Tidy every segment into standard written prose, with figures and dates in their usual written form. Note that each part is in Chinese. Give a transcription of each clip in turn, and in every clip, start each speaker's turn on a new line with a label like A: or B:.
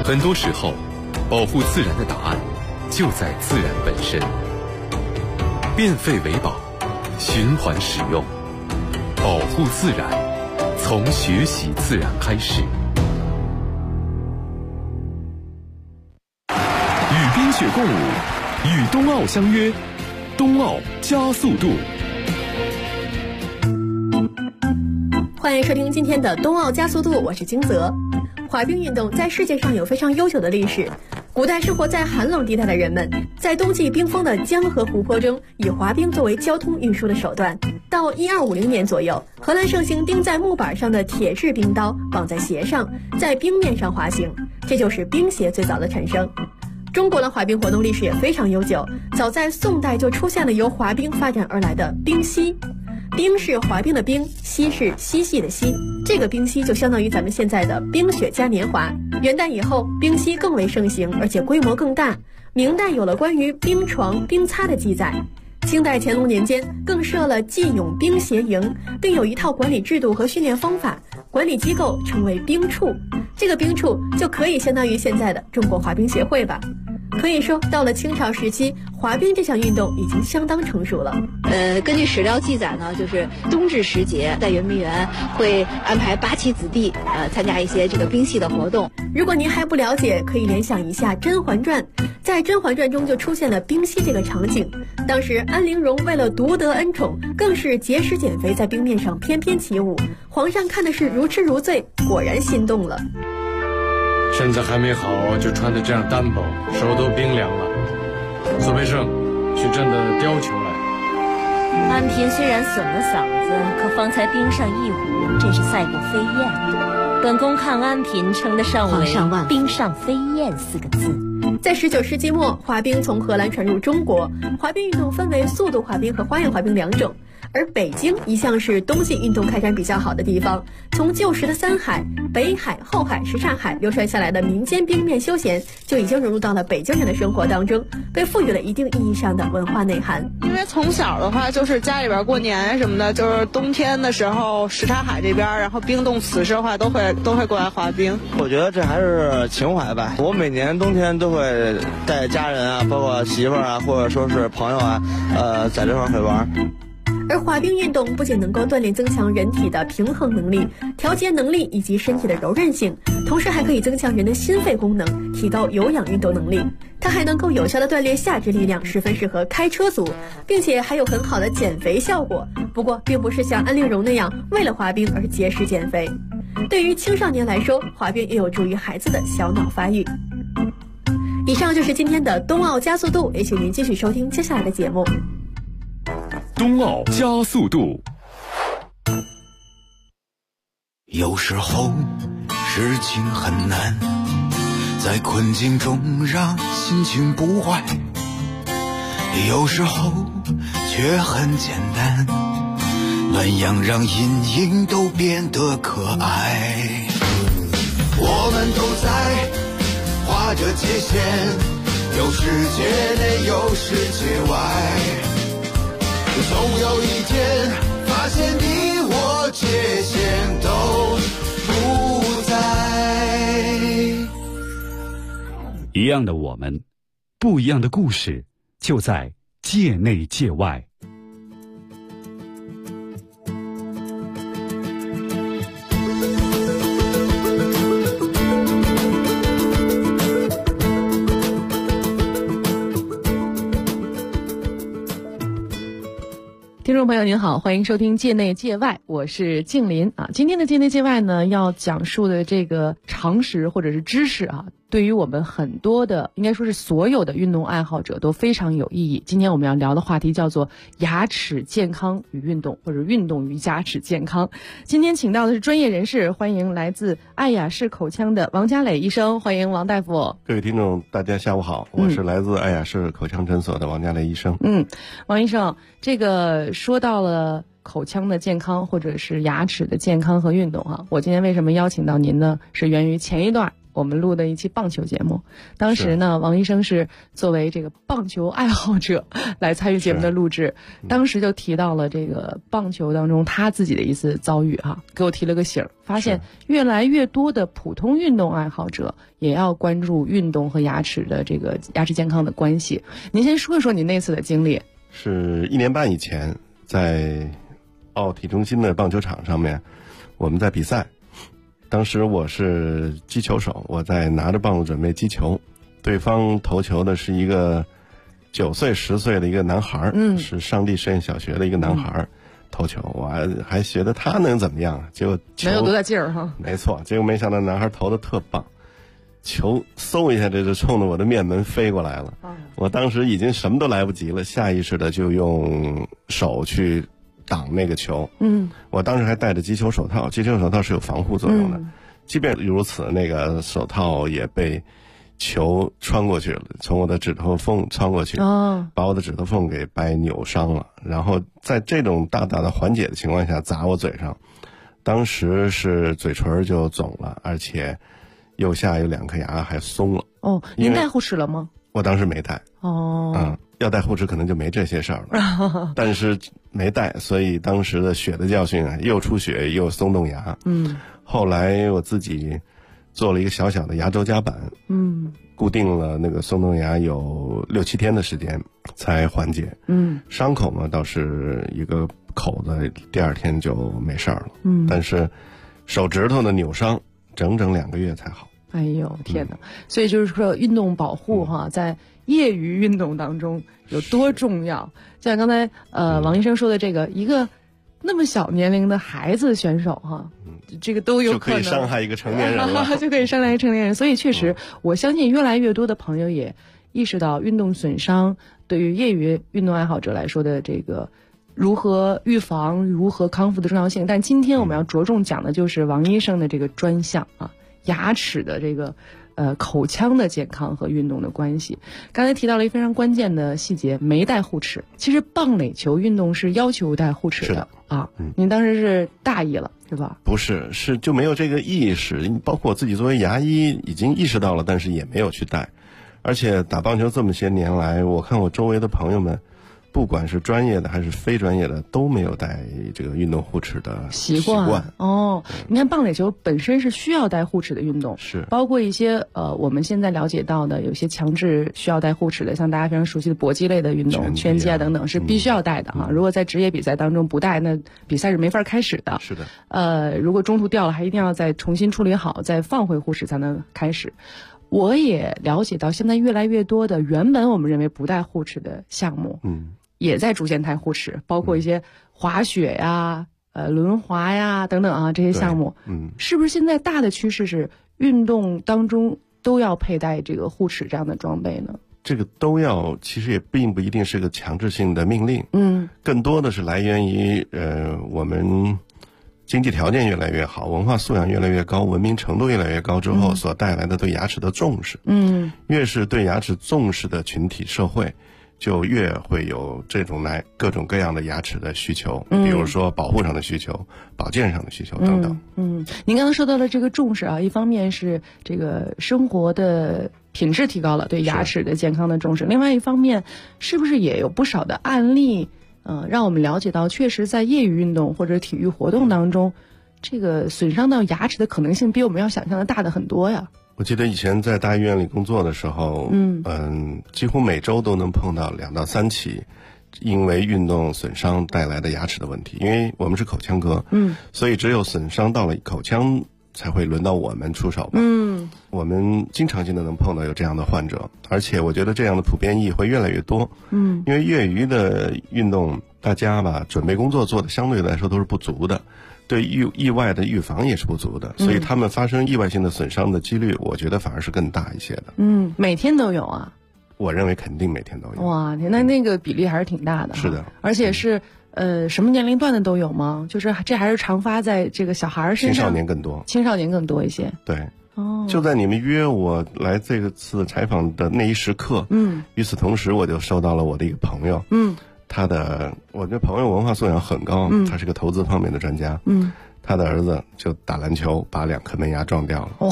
A: 很多时候，保护自然的答案就在自然本身。变废为宝，循环使用，保护自然，从学习自然开始。与冰雪共舞，与冬奥相约，冬奥加速度。
B: 欢迎收听今天的冬奥加速度，我是金泽。滑冰运动在世界上有非常悠久的历史。古代生活在寒冷地带的人们，在冬季冰封的江河湖泊中，以滑冰作为交通运输的手段。到1250年左右，荷兰盛行钉在木板上的铁制冰刀绑在鞋上，在冰面上滑行，这就是冰鞋最早的产生。中国的滑冰活动历史也非常悠久，早在宋代就出现了由滑冰发展而来的冰嬉。冰是滑冰的冰，嬉是嬉戏的嬉，这个冰嬉就相当于咱们现在的冰雪嘉年华。元代以后，冰嬉更为盛行，而且规模更大。明代有了关于冰床、冰擦的记载。清代乾隆年间更设了技勇冰鞋营，并有一套管理制度和训练方法，管理机构称为冰处。这个冰处就可以相当于现在的中国滑冰协会吧。可以说，到了清朝时期，滑冰这项运动已经相当成熟了。
C: 根据史料记载呢，就是冬至时节，在圆明园会安排八旗子弟参加一些这个冰戏的活动。
B: 如果您还不了解，可以联想一下《甄嬛传》，在《甄嬛传》中就出现了冰戏这个场景。当时安陵容为了夺得恩宠，更是节食减肥，在冰面上翩翩起舞。皇上看的是如痴如醉，果然心动了。
D: 身子还没好就穿得这样单薄，手都冰凉了。苏培盛，去朕的貂裘来。
E: 安嫔虽然损了嗓子，可方才冰上一壶，真是赛过飞燕。本宫看安嫔称得上为冰上飞燕4个字。
B: 在19世纪末，滑冰从荷兰传入中国。滑冰运动分为速度滑冰和花样滑冰2种。而北京一向是冬季运动开展比较好的地方，从旧时的三海、北海、后海、什刹海流传下来的民间冰面休闲，就已经融入到了北京人的生活当中，被赋予了一定意义上的文化内涵。
F: 因为从小的话，就是家里边过年什么的，就是冬天的时候，什刹海这边，然后冰冻瓷实的话，都会过来滑冰。
G: 我觉得这还是情怀吧。我每年冬天都会带家人啊，包括媳妇儿啊，或者说是朋友啊，在这块儿会玩。
B: 而滑冰运动不仅能够锻炼增强人体的平衡能力、调节能力以及身体的柔韧性，同时还可以增强人的心肺功能，提高有氧运动能力。它还能够有效地锻炼下肢力量，十分适合开车族，并且还有很好的减肥效果。不过并不是像安陵容那样为了滑冰而节食减肥。对于青少年来说，滑冰也有助于孩子的小脑发育。以上就是今天的冬奥加速度，也请您继续收听接下来的节目。
A: 冬奥加速度。
H: 有时候事情很难，在困境中让心情不坏，有时候却很简单，暖阳让阴影都变得可爱。我们都在划着界限，有世界内有世界外，总有一天发现你我界限都不在。
I: 一样的我们，不一样的故事，就在界内界外。
J: 听众朋友您好，欢迎收听界内界外，我是静林啊。今天的界内界外呢，要讲述的这个常识或者是知识啊，对于我们很多的，应该说是所有的运动爱好者都非常有意义。今天我们要聊的话题叫做牙齿健康与运动，或者运动与牙齿健康。今天请到的是专业人士，欢迎来自爱雅士口腔的王家磊医生，欢迎王大夫。
K: 各位听众大家下午好，我是来自爱雅士口腔诊所的王家磊医生。
J: 王医生，这个说到了口腔的健康或者是牙齿的健康和运动哈，我今天为什么邀请到您呢？是源于前一段我们录的一期棒球节目。当时呢，王医生是作为这个棒球爱好者来参与节目的录制，当时就提到了这个棒球当中他自己的一次遭遇给我提了个醒，发现越来越多的普通运动爱好者也要关注运动和牙齿的这个牙齿健康的关系。您先说一说你那次的经历。
K: 是1年半以前，在奥体中心的棒球场上面，我们在比赛。当时我是击球手，我在拿着棒子准备击球，对方投球的是一个9岁10岁的一个男孩，是上帝实验小学的一个男孩，投球，我还觉得他能怎么样，结果球
J: 没有多大劲儿哈。
K: 没错，结果没想到男孩投的特棒，球嗖一下这就冲着我的面门飞过来了。我当时已经什么都来不及了，下意识的就用手去挡那个球。我当时还戴着击球手套，击球手套是有防护作用的。即便如此，那个手套也被球穿过去了，从我的指头缝穿过去，把我的指头缝给掰扭伤了。然后在这种大大的缓解的情况下砸我嘴上，当时是嘴唇就肿了，而且右下有2颗牙还松了。
J: 您戴护齿了吗？
K: 我当时没戴。要戴护齿可能就没这些事儿了。但是没戴，所以当时的血的教训又出血又松动牙。后来我自己做了一个小小的牙周夹板，固定了那个松动牙有6、7天的时间才缓解。伤口嘛倒是一个口子，第2天就没事儿了。但是手指头的扭伤整整2个月才好。
J: 哎呦天哪！所以就是说运动保护在业余运动当中有多重要。就像刚才王医生说的这个，一个那么小年龄的孩子选手这个都有可能
K: 就可以伤害一个成年人了。
J: 就可以伤害一个成年人。所以确实我相信越来越多的朋友也意识到运动损伤对于业余运动爱好者来说的这个如何预防如何康复的重要性。但今天我们要着重讲的就是王医生的这个专项牙齿的这个口腔的健康和运动的关系。刚才提到了一个非常关键的细节，没戴护齿。其实棒垒球运动是要求戴护齿的您当时是大意了是吧？
K: 不是，是就没有这个意识，包括我自己作为牙医已经意识到了，但是也没有去戴。而且打棒球这么些年来，我看我周围的朋友们不管是专业的还是非专业的都没有戴这个运动护齿的习惯。你看棒垒球本身是需要戴护齿的运动，是包括一些我们现在了解到的有些强制需要戴护齿的，像大家非常熟悉的搏击类的运动，拳击等等是必须要戴的如果在职业比赛当中不戴，那比赛是没法开始的。 是的。
J: 如果中途掉了，还一定要再重新处理好，再放回护齿才能开始。我也了解到现在越来越多的原本我们认为不戴护齿的项目也在逐渐戴护齿，包括一些滑雪呀、轮滑呀等等这些项目。是不是现在大的趋势是运动当中都要佩戴这个护齿这样的装备呢？
K: 这个都要，其实也并不一定是个强制性的命令。更多的是来源于我们经济条件越来越好，文化素养越来越高，文明程度越来越高之后所带来的对牙齿的重视。越是对牙齿重视的群体社会，就越会有这种各种各样的牙齿的需求，比如说保护上的需求、保健上的需求等等。
J: 您刚刚说到了这个重视一方面是这个生活的品质提高了，对牙齿的健康的重视，另外一方面是不是也有不少的案例让我们了解到确实在业余运动或者体育活动当中，这个损伤到牙齿的可能性比我们要想象的大的很多呀。
K: 我记得以前在大医院里工作的时候几乎每周都能碰到2到3起因为运动损伤带来的牙齿的问题。因为我们是口腔科所以只有损伤到了口腔才会轮到我们出手吧。我们经常性的能碰到有这样的患者，而且我觉得这样的普遍意会越来越多。因为业余的运动大家准备工作做的相对来说都是不足的，对意外的预防也是不足的，所以他们发生意外性的损伤的几率我觉得反而是更大一些的。
J: 每天都有啊？
K: 我认为肯定每天都有。
J: 哇，那个比例还是挺大的。
K: 是的。
J: 而且是什么年龄段的都有吗？就是这还是常发在这个小孩身上？
K: 青少年更多。
J: 青少年更多一些。
K: 对。就在你们约我来这次采访的那一时刻与此同时我就收到了我的一个朋友我这朋友文化素养很高他是个投资方面的专家他的儿子就打篮球把2颗门牙撞掉了。
J: 哇！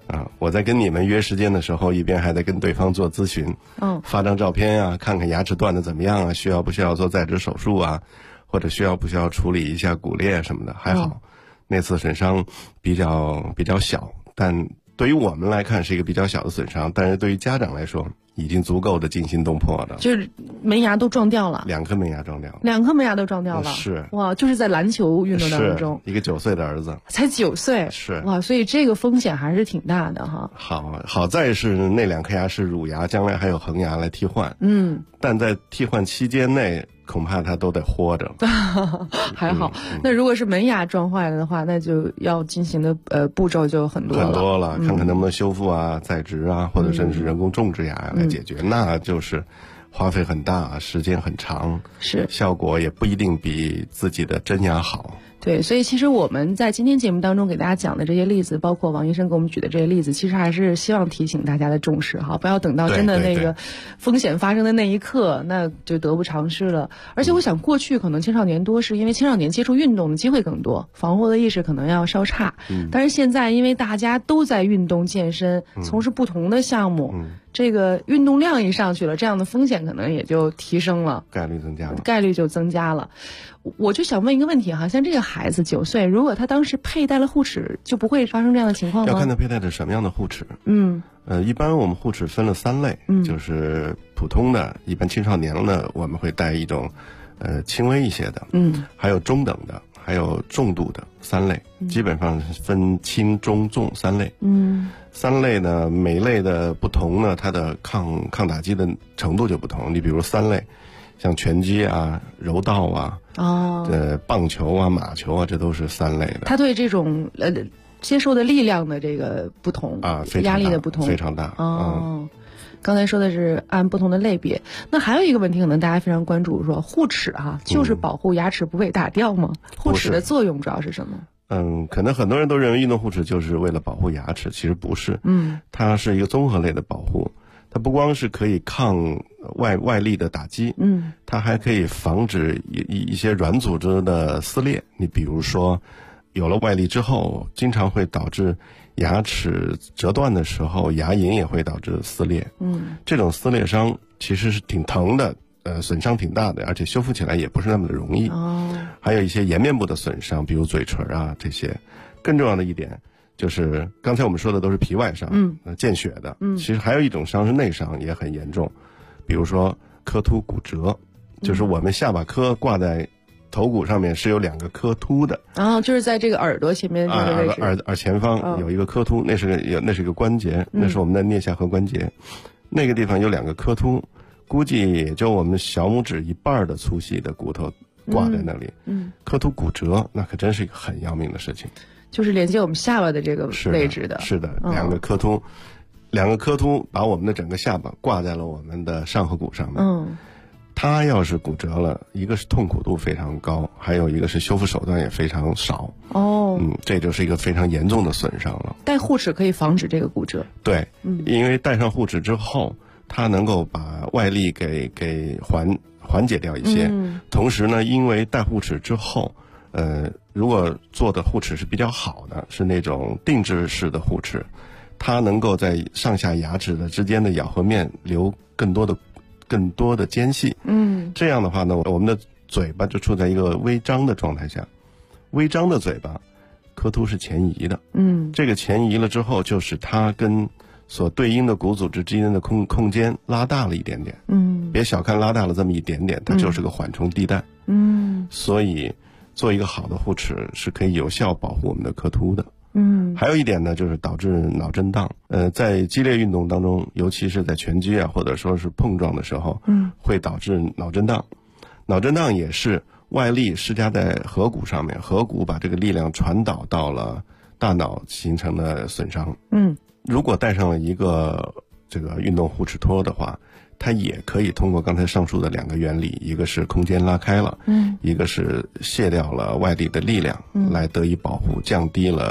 K: 我在跟你们约时间的时候，一边还得跟对方做咨询，发张照片啊，看看牙齿断的怎么样啊，需要不需要做再植手术啊，或者需要不需要处理一下骨裂什么的。还好，那次损伤比较小，但对于我们来看是一个比较小的损伤，但是对于家长来说已经足够的惊心动魄的，
J: 就是门牙都撞掉了
K: ，2颗门牙撞掉了
J: ，2颗门牙都撞掉了，
K: 是
J: 哇，就是在篮球运动当中，
K: 一个9岁的儿子，
J: 才9岁，
K: 是
J: 哇，所以这个风险还是挺大的哈。
K: 好在是那2颗牙是乳牙，将来还有恒牙来替换，但在替换期间内，恐怕他都得活着。
J: 还好，那如果是门牙撞坏了的话，那就要进行的步骤就很多了，
K: 看看能不能修复啊、再植啊，或者甚至人工种植牙来解决，那就是花费很大，时间很长，
J: 是
K: 效果也不一定比自己的真牙好。
J: 对，所以其实我们在今天节目当中给大家讲的这些例子，包括王医生给我们举的这些例子，其实还是希望提醒大家的重视哈，不要等到真的那个风险发生的那一刻，那就得不偿失了。而且我想过去可能青少年多是因为青少年接触运动的机会更多，防护的意识可能要稍差，但是现在因为大家都在运动健身，从事不同的项目，这个运动量一上去了，这样的风险可能也就提升了，概率就增加了。我就想问一个问题哈，像这个孩子9岁，如果他当时佩戴了护齿，就不会发生这样的情况吗？
K: 要看他佩戴的什么样的护齿。一般我们护齿分了3类，就是普通的，一般青少年呢我们会戴一种轻微一些的，还有中等的，还有重度的3类，基本上分轻中重3类。3类呢，每类的不同呢，它的抗打击的程度就不同。你比如3类，像拳击啊、柔道啊、棒球啊、马球啊，这都是3类的。
J: 它对这种接受的力量的这个不同啊，压力的不同
K: 非常大。
J: 刚才说的是按不同的类别，那还有一个问题，可能大家非常关注，说护齿就是保护牙齿不被打掉吗？护齿的作用主要是什么？
K: 可能很多人都认为运动护齿就是为了保护牙齿，其实不是。它是一个综合类的保护，它不光是可以抗外力的打击，它还可以防止一些软组织的撕裂。你比如说，有了外力之后，经常会导致牙齿折断的时候，牙龈也会导致撕裂。这种撕裂伤其实是挺疼的。损伤挺大的，而且修复起来也不是那么的容易。还有一些颜面部的损伤，比如嘴唇啊这些。更重要的一点就是刚才我们说的都是皮外伤，见血的。其实还有一种伤是内伤，也很严重，比如说髁突骨折，就是我们下巴颏挂在头骨上面是有2个髁突的，
J: 就是在这个耳朵前面这个位置，
K: 耳前方有一个髁突，那是一个关节，那是我们的颞下颌关节，那个地方有2个髁突。估计也就我们小拇指1半的粗细的骨头挂在那里，髁突骨折那可真是一个很要命的事情，
J: 就是连接我们下巴的这个位置的。
K: 是的，2个髁突把我们的整个下巴挂在了我们的上颌骨上面。它要是骨折了，一个是痛苦度非常高，还有一个是修复手段也非常少。这就是一个非常严重的损伤了。
J: 戴护齿可以防止这个骨折。
K: 对，因为戴上护齿之后，它能够把外力给缓解掉一些，同时呢，因为戴护齿之后，如果做的护齿是比较好的，是那种定制式的护齿，它能够在上下牙齿的之间的咬合面留更多的间隙。这样的话呢，我们的嘴巴就处在一个微张的状态下，微张的嘴巴，髁突是前移的。这个前移了之后，就使它跟所对应的骨组织之间的空间拉大了一点点。别小看拉大了这么一点点，它就是个缓冲地带。所以做一个好的护齿是可以有效保护我们的髁突的。还有一点呢，就是导致脑震荡。在激烈运动当中，尤其是在拳击啊，或者说是碰撞的时候，会导致脑震荡。脑震荡也是外力施加在颌骨上面，颌骨把这个力量传导到了大脑，形成的损伤。如果戴上了一个这个运动护齿托的话，它也可以通过刚才上述的2个原理，一个是空间拉开了，一个是卸掉了外力的力量，来得以保护，降低了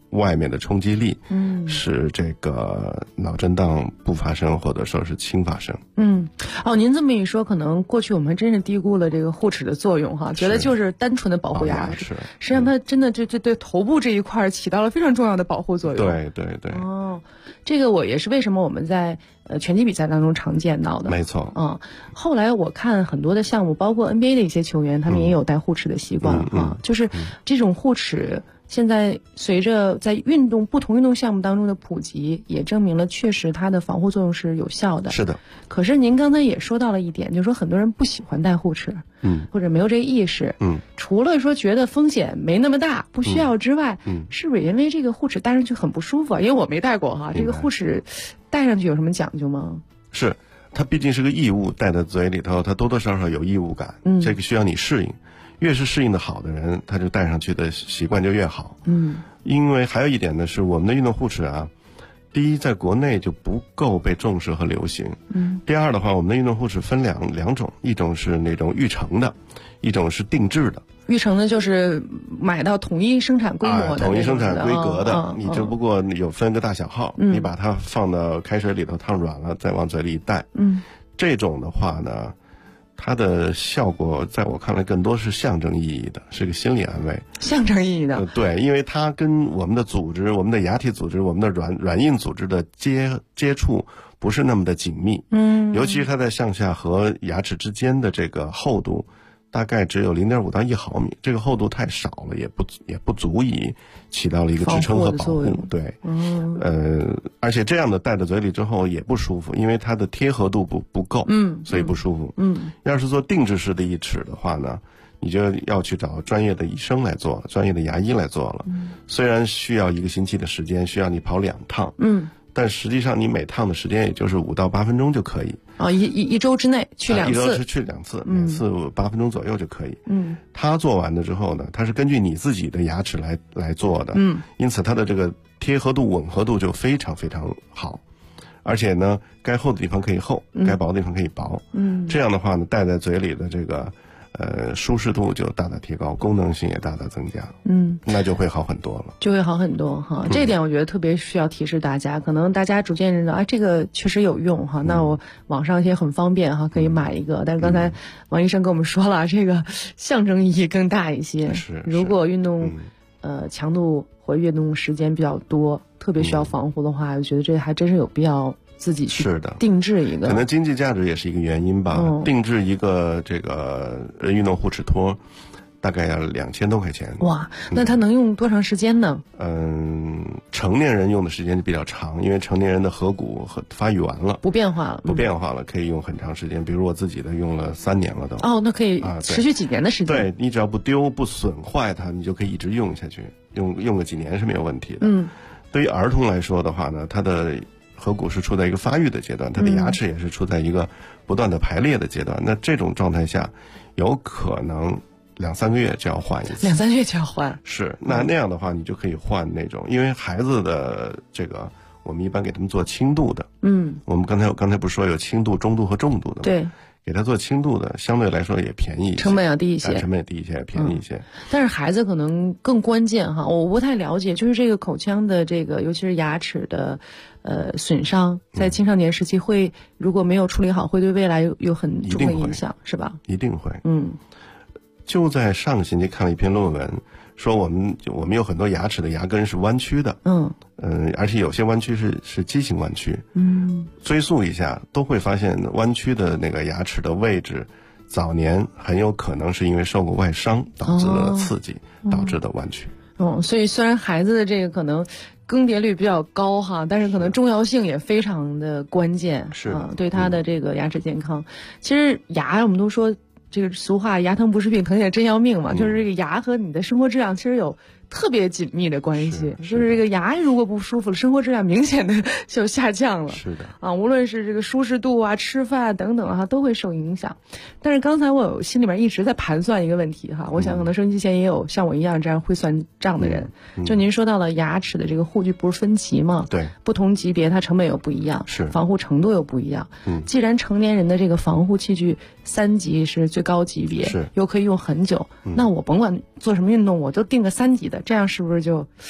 K: 外面的冲击力，使这个脑震荡不发生，或者说是轻发生。
J: 您这么一说，可能过去我们还真是低估了这个护齿的作用哈，觉得就是单纯的保护牙齿，实际上它真的就对头部这一块起到了非常重要的保护作用。
K: 对。
J: 这个我也是为什么我们在拳击比赛当中常见到的。
K: 没错。
J: 后来我看很多的项目，包括 NBA 的一些球员，他们也有戴护齿的习惯就是这种护齿。现在随着在不同运动项目当中的普及，也证明了确实它的防护作用是有效的。
K: 是的。
J: 可是您刚才也说到了一点，就是说很多人不喜欢戴护齿，或者没有这个意识，除了说觉得风险没那么大，不需要之外，是不是因为这个护齿戴上去很不舒服啊？因为我没戴过哈，这个护齿戴上去有什么讲究吗？
K: 是，它毕竟是个异物，戴在嘴里头，它多多少少有异物感，这个需要你适应。越是适应的好的人，他就戴上去的习惯就越好。因为还有一点呢，是我们的运动护齿啊，第一，在国内就不够被重视和流行。第二的话，我们的运动护齿分两种，一种是那种预成的，一种是定制的。
J: 预成的就是买到统一生产规模的，
K: 统一生产规格的，你只不过有分个大小号，你把它放到开水里头烫软了，再往嘴里一戴。这种的话呢，它的效果在我看来更多是象征意义的，是个心理安慰。
J: 象征意义的。
K: 对，因为它跟我们的组织、我们的牙体组织、我们的软硬组织的接触不是那么的紧密。尤其是它在上下和牙齿之间的这个厚度，大概只有0.5到1毫米，这个厚度太少了，也不足以起到了一个支撑和保护。对。而且这样的戴在嘴里之后也不舒服，因为它的贴合度不够，所以不舒服。要是做定制式的义齿的话呢，你就要去找专业的医生来做，专业的牙医来做了。虽然需要1个星期的时间，需要你跑2趟，但实际上你每趟的时间也就是5到8分钟就可以。
J: 一周之内去2次，
K: 一周是去2次，每次8分钟左右就可以。他做完了之后呢，他是根据你自己的牙齿来做的，因此它的这个贴合度、吻合度就非常非常好，而且呢，该厚的地方可以厚，该薄的地方可以薄。这样的话呢，戴在嘴里的这个舒适度就大大提高，功能性也大大增加。那就会好很多了，
J: 就会好很多哈。这一点我觉得特别需要提示大家，可能大家逐渐认道这个确实有用哈。那我网上也很方便哈，可以买一个。但是刚才王医生跟我们说了，这个象征意义更大一些。如果运动强度或运动时间比较多，特别需要防护的话，我觉得这还真是有必要自己去定制一个。
K: 可能经济价值也是一个原因吧。定制一个这个运动护齿托大概要2000多块钱。
J: 哇，那它能用多长时间呢？
K: 成年人用的时间就比较长，因为成年人的颌骨发育完了，
J: 不变化了，
K: 可以用很长时间。比如我自己的用了3年了都。
J: 那可以持续几年的时间。
K: 对，你只要不丢不损坏它，你就可以一直用下去，用个几年是没有问题的。对于儿童来说的话呢，他的颌骨是处在一个发育的阶段，他的牙齿也是处在一个不断的排列的阶段。那这种状态下，有可能2-3个月就要换一次。
J: 2-3个月就要换。
K: 是，那样的话，你就可以换那种，因为孩子的这个，我们一般给他们做轻度的。我们刚才不是说有轻度、中度和重度的吗？
J: 对。
K: 给他做轻度的，相对来说也便宜一些，
J: 成本要低一些，
K: 也便宜一些。
J: 但是孩子可能更关键哈，我不太了解，就是这个口腔的这个，尤其是牙齿的损伤，在青少年时期会如果没有处理好，会对未来有很重的影响，是吧？
K: 一定会。就在上个星期看了一篇论文，说我们有很多牙齿的牙根是弯曲的。而且有些弯曲是畸形弯曲。追溯一下，都会发现弯曲的那个牙齿的位置，早年很有可能是因为受过外伤导致的刺激，导致的弯曲。
J: 所以虽然孩子的这个可能更迭率比较高哈，但是可能重要性也非常的关键。
K: 是
J: 对他的这个牙齿健康。其实牙我们都说这个俗话，牙疼不是病，疼也真要命嘛。就是这个牙和你的生活质量其实有特别紧密的关系，就是这个牙如果不舒服了，生活质量明显的就下降了。
K: 是的
J: 无论是这个舒适度啊、吃饭等等都会受影响。但是刚才我心里面一直在盘算一个问题我想可能收音机前也有像我一样这样会算账的人。就您说到了牙齿的这个护具不是分级吗？
K: 对，
J: 不同级别它成本又不一样，
K: 是
J: 防护程度又不一样。既然成年人的这个防护器具3级是最高级别，
K: 是又
J: 可以用很久，那我甭管做什么运动，我就定个3级的，这样是不是就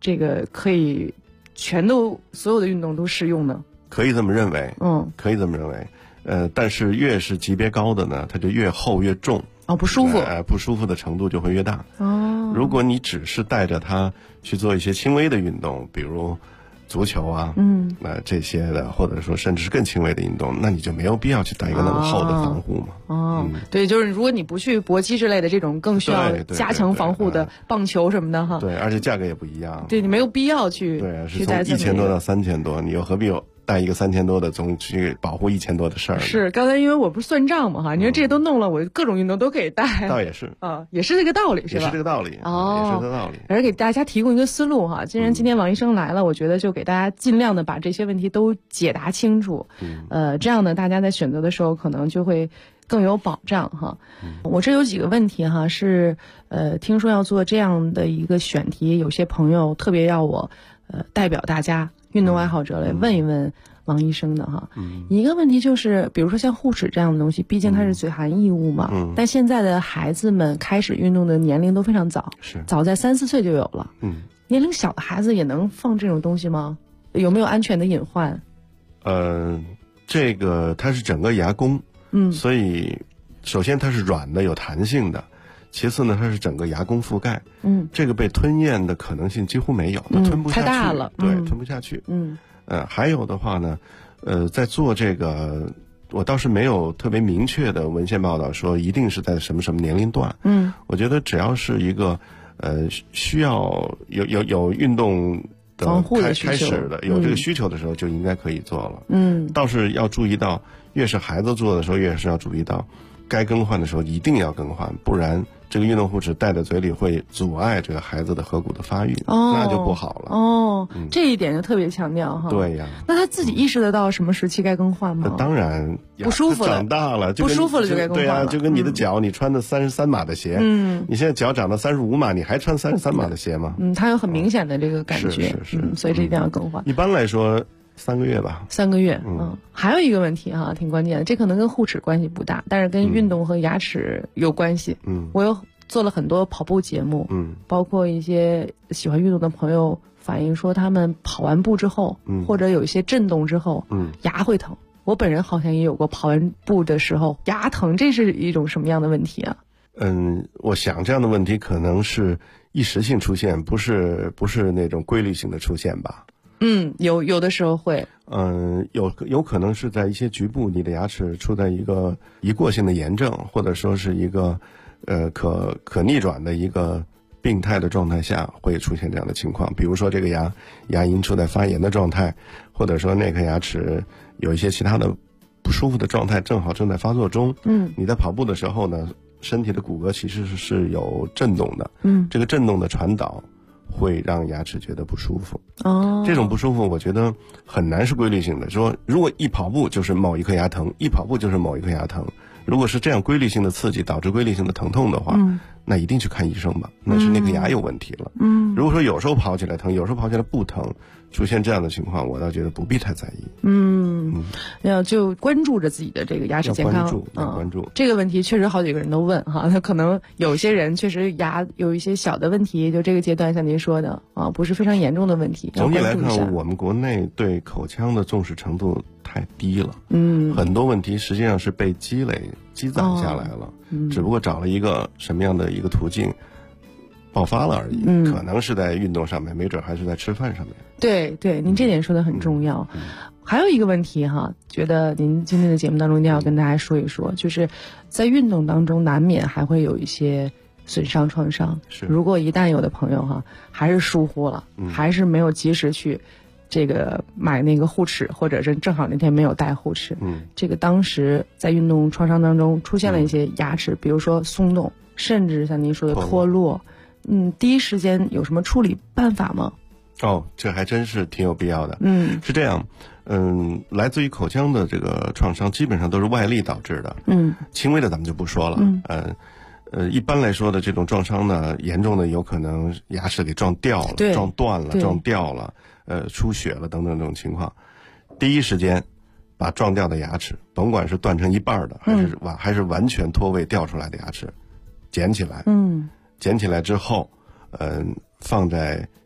J: 这个可以所有的运动都适用呢？
K: 可以这么认为，可以这么认为。但是越是级别高的呢，它就越厚越重。
J: 不舒服。
K: 不舒服的程度就会越大。如果你只是带着它去做一些轻微的运动，比如足球啊，这些的，或者说甚至是更轻微的运动，那你就没有必要去带一个那么厚的防护嘛。
J: 对，就是如果你不去搏击之类的这种更需要加强防护的棒球什么的哈。
K: 对，而且价格也不一样。
J: 对，你没有必要去。
K: 对，是从1000多到3000多，你又何必带一个3000多的总去保护1000多的事儿？
J: 是，刚才因为我不是算账嘛哈，你说这些都弄了，我各种运动都可以带。
K: 倒也是
J: 也是这个道理，是吧？
K: 也是这个道理。也是这个道理。
J: 而给大家提供一个思路哈，既然今天王医生来了，我觉得就给大家尽量的把这些问题都解答清楚。这样呢，大家在选择的时候可能就会更有保障哈。我这有几个问题哈，是听说要做这样的一个选题，有些朋友特别要我代表大家运动爱好者来问一问王医生的哈。一个问题就是，比如说像护齿这样的东西，毕竟它是嘴含异物嘛，但现在的孩子们开始运动的年龄都非常早，早在3、4岁就有了。年龄小的孩子也能放这种东西吗？有没有安全的隐患？
K: 这个它是整个牙弓，所以首先它是软的有弹性的，其次呢它是整个牙弓覆盖，这个被吞咽的可能性几乎没有，它吞不下去，
J: 太大了，
K: 对，吞不下去。还有的话呢，在做这个，我倒是没有特别明确的文献报道说一定是在什么什么年龄段。我觉得只要是一个需要有运动的开始的，有这个需求的时候，就应该可以做了。倒是要注意到，越是孩子做的时候，越是要注意到，该更换的时候一定要更换，不然这个运动护齿戴在嘴里会阻碍这个孩子的颌骨的发育，那就不好了。这一点就特别强调哈。对呀。那他自己意识得到什么时期该更换吗？ 当然，
J: 不舒服了，
K: 长大了，
J: 不舒服了就该更换了。
K: 对啊，就跟你的脚，你穿的33码的鞋，你现在脚长到35码，你还穿33码的鞋吗？
J: 它有很明显的这个感觉，所以这一定要更换。
K: 一般来说3个月吧。
J: 3个月，还有一个问题哈，挺关键的，这可能跟护齿关系不大，但是跟运动和牙齿有关系。我有做了很多跑步节目，包括一些喜欢运动的朋友反映说，他们跑完步之后，或者有一些震动之后，牙会疼。我本人好像也有过跑完步的时候牙疼，这是一种什么样的问题啊？
K: 我想这样的问题可能是一时性出现，不是那种规律性的出现吧。
J: 有的时候会。
K: 有可能是在一些局部，你的牙齿处在一个一过性的炎症，或者说是一个可逆转的一个病态的状态下，会出现这样的情况。比如说这个牙龈处在发炎的状态，或者说那颗牙齿有一些其他的不舒服的状态，正好正在发作中。你在跑步的时候呢，身体的骨骼其实是有震动的。这个震动的传导会让牙齿觉得不舒服。这种不舒服我觉得很难是规律性的，说如果一跑步就是某一颗牙疼，一跑步就是某一颗牙疼，如果是这样规律性的刺激导致规律性的疼痛的话，那一定去看医生吧，那是那颗牙有问题了。如果说有时候跑起来疼，有时候跑起来不疼，出现这样的情况，我倒觉得不必太在意。
J: 要就关注着自己的这个牙齿健康，
K: 关注
J: 这个问题确实好几个人都问哈，他可能有些人确实牙有一些小的问题，就这个阶段像您说的不是非常严重的问题。
K: 总体来看，我们国内对口腔的重视程度太低了。很多问题实际上是被积攒下来了，只不过找了一个什么样的一个途径爆发了而已。可能是在运动上面，没准还是在吃饭上面。
J: 对，您这点说的很重要。还有一个问题哈，觉得您今天的节目当中一定要跟大家说一说，就是在运动当中难免还会有一些损伤创伤。如果一旦有的朋友哈还是疏忽了，还是没有及时去这个买那个护齿，或者是正好那天没有带护齿，这个当时在运动创伤当中出现了一些牙齿，比如说松动，甚至像您说的脱落，第一时间有什么处理办法吗？
K: 这还真是挺有必要的。是这样，来自于口腔的这个创伤基本上都是外力导致的。轻微的咱们就不说了。一般来说的这种撞伤呢，严重的有可能牙齿给撞掉了、撞断了、撞掉了，出血了等等这种情况。第一时间把撞掉的牙齿，甭管是断成一半的，还是完全脱位掉出来的牙齿，捡起来。捡起来之后，放在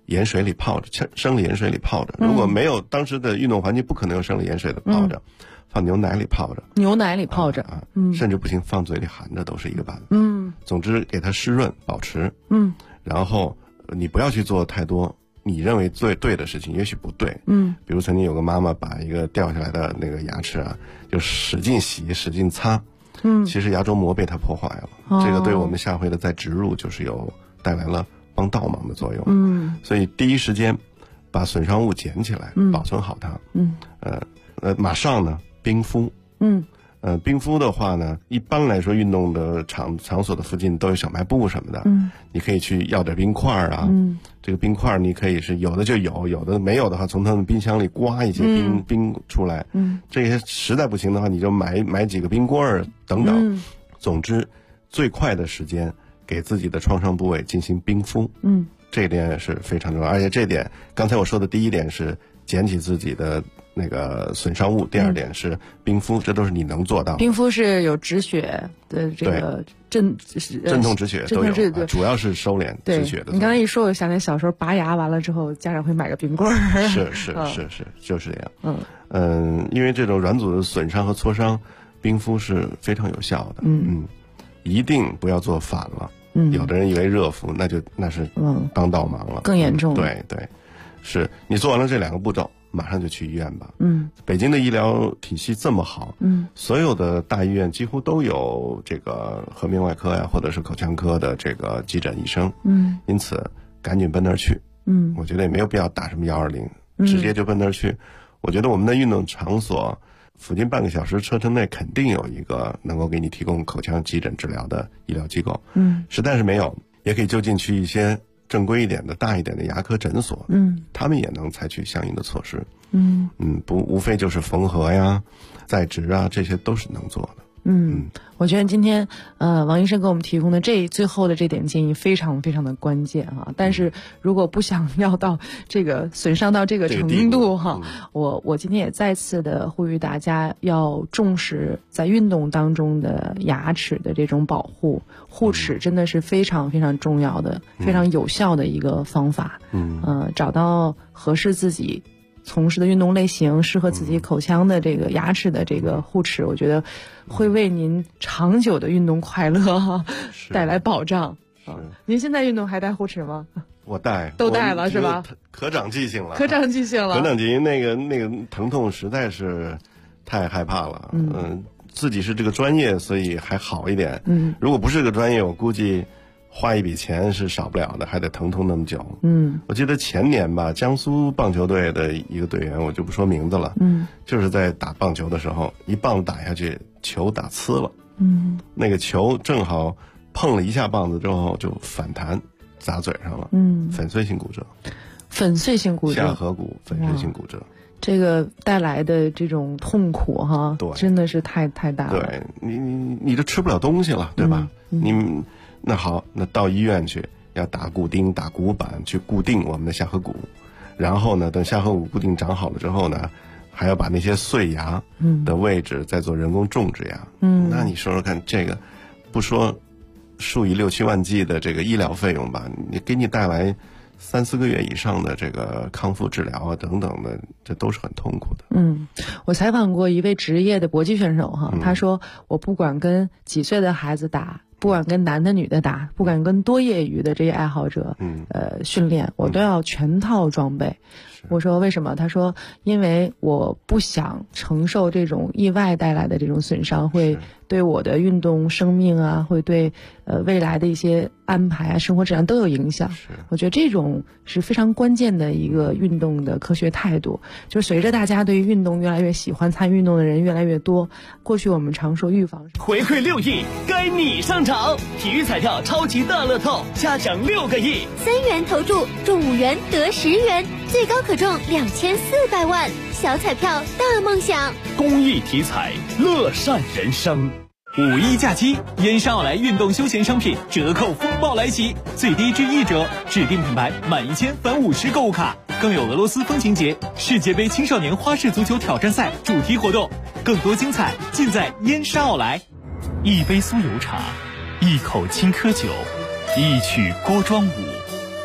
K: 盐水里泡着，生理盐水里泡着。如果没有当时的运动环境，不可能有生理盐水的泡着，放牛奶里泡着。
J: 牛奶里泡着
K: 甚至不行，放嘴里含着都是一个办法。总之给它湿润保持。然后你不要去做太多你认为对的事情，也许不对。比如曾经有个妈妈把一个掉下来的那个牙齿啊，就使劲洗使劲擦。其实牙周膜被它破坏了。这个对我们下回的再植入就是有带来了帮倒忙的作用。所以第一时间把损伤物捡起来，保存好它。马上呢冰敷。冰敷的话呢，一般来说运动的场所的附近都有小卖部什么的。你可以去要点冰块啊。这个冰块你可以是有的就有，有的没有的话，从他们冰箱里刮一些冰出来。这些实在不行的话，你就买几个冰棍儿等等。总之，最快的时间给自己的创伤部位进行冰敷。这一点是非常重要，而且这点刚才我说的第一点是捡起自己的那个损伤物，第二点是冰敷，这都是你能做到的。
J: 冰敷是有止血的这个镇
K: 痛止血都有，主要是收敛止血的。
J: 你刚才一说，我想起小时候拔牙完了之后，家长会买个冰棍儿。
K: 是，就是这样。因为这种软组织损伤和挫伤，冰敷是非常有效的。一定不要做反了。有的人以为热敷那是帮倒忙了，
J: 更严重。
K: 对，是你做完了这2个步骤，马上就去医院吧。北京的医疗体系这么好，所有的大医院几乎都有这个颌面外科呀，或者是口腔科的这个急诊医生。因此赶紧奔那儿去。我觉得也没有必要打什么120，直接就奔那儿去。我觉得我们的运动场所附近半个小时车程内肯定有一个能够给你提供口腔急诊治疗的医疗机构。实在是没有，也可以就近去一些正规一点的大一点的牙科诊所。他们也能采取相应的措施。无非就是缝合呀、在植啊，这些都是能做的。
J: 我觉得今天王医生给我们提供的最后的这点建议非常非常的关键哈。但是如果不想要到这个损伤到这个程度哈，我今天也再次的呼吁大家要重视在运动当中的牙齿的这种保护，护齿真的是非常非常重要的、非常有效的一个方法。找到合适自己从事的运动类型，适合自己口腔的这个牙齿的这个护齿，我觉得会为您长久的运动快乐带来保障。您现在运动还戴护齿吗？
K: 我戴，
J: 都戴了是吧？
K: 可长记性了，
J: 可长记性了。
K: 可长记性，那个疼痛实在是太害怕了。自己是这个专业，所以还好一点。如果不是个专业，我估计花一笔钱是少不了的，还得疼痛那么久。我记得前年吧，江苏棒球队的一个队员，我就不说名字了。就是在打棒球的时候，一棒打下去，球打呲了。那个球正好碰了一下棒子之后就反弹，砸嘴上了。粉碎性骨折。粉碎性骨折。下颌骨粉碎性骨折。
J: 这个带来的这种痛苦哈，对，真的是太大了。
K: 对，你就吃不了东西了，对吧？那好，那到医院去要打骨钉、打骨板去固定我们的下颌骨，然后呢，等下颌骨固定长好了之后呢，还要把那些碎牙的位置再做人工种植牙。那你说说看，这个不说数以6、7万计的这个医疗费用吧，你给你带来3、4个月以上的这个康复治疗啊等等的，这都是很痛苦的。
J: 我采访过一位职业的搏击选手哈，他说我不管跟几岁的孩子打，不管跟男的女的打，不管跟多业余的这些爱好者训练，我都要全套装备。我说为什么？他说因为我不想承受这种意外带来的这种损伤，会对我的运动生命啊，会对未来的一些安排啊、生活质量都有影响。我觉得这种是非常关键的一个运动的科学态度。就是随着大家对于运动越来越喜欢，参与运动的人越来越多，过去我们常说预防
L: 回馈6亿，该你上场！体育彩票超级大乐透，加奖6个亿
M: ，3元投注中5元得10元，最高可中2400万，小彩票大梦想。
L: 公益体彩，乐善人生。5一假期，燕莎奥莱运动休闲商品折扣风暴来袭，最低至1折，指定品牌满1000返50购物卡，更有俄罗斯风情节、世界杯青少年花式足球挑战赛主题活动，更多精彩尽在燕莎奥莱。一杯酥油茶，一口青稞酒，一曲锅庄舞，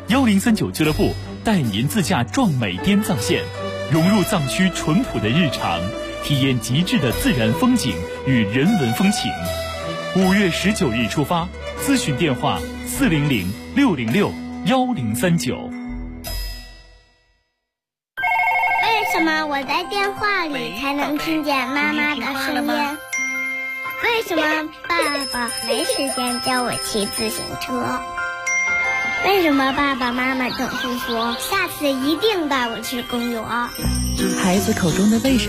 L: 1039俱乐部带您自驾壮美滇藏线，融入藏区淳朴的日常，体验极致的自然风景与人文风情。5月19日出发，咨询电话400-606-1039。
N: 为什么我在电话里才能听见妈妈的声音？为什么爸爸没时间教我骑自行车？为什么爸爸妈妈总是说下次一定带我去公园？
J: 孩子口中的为什么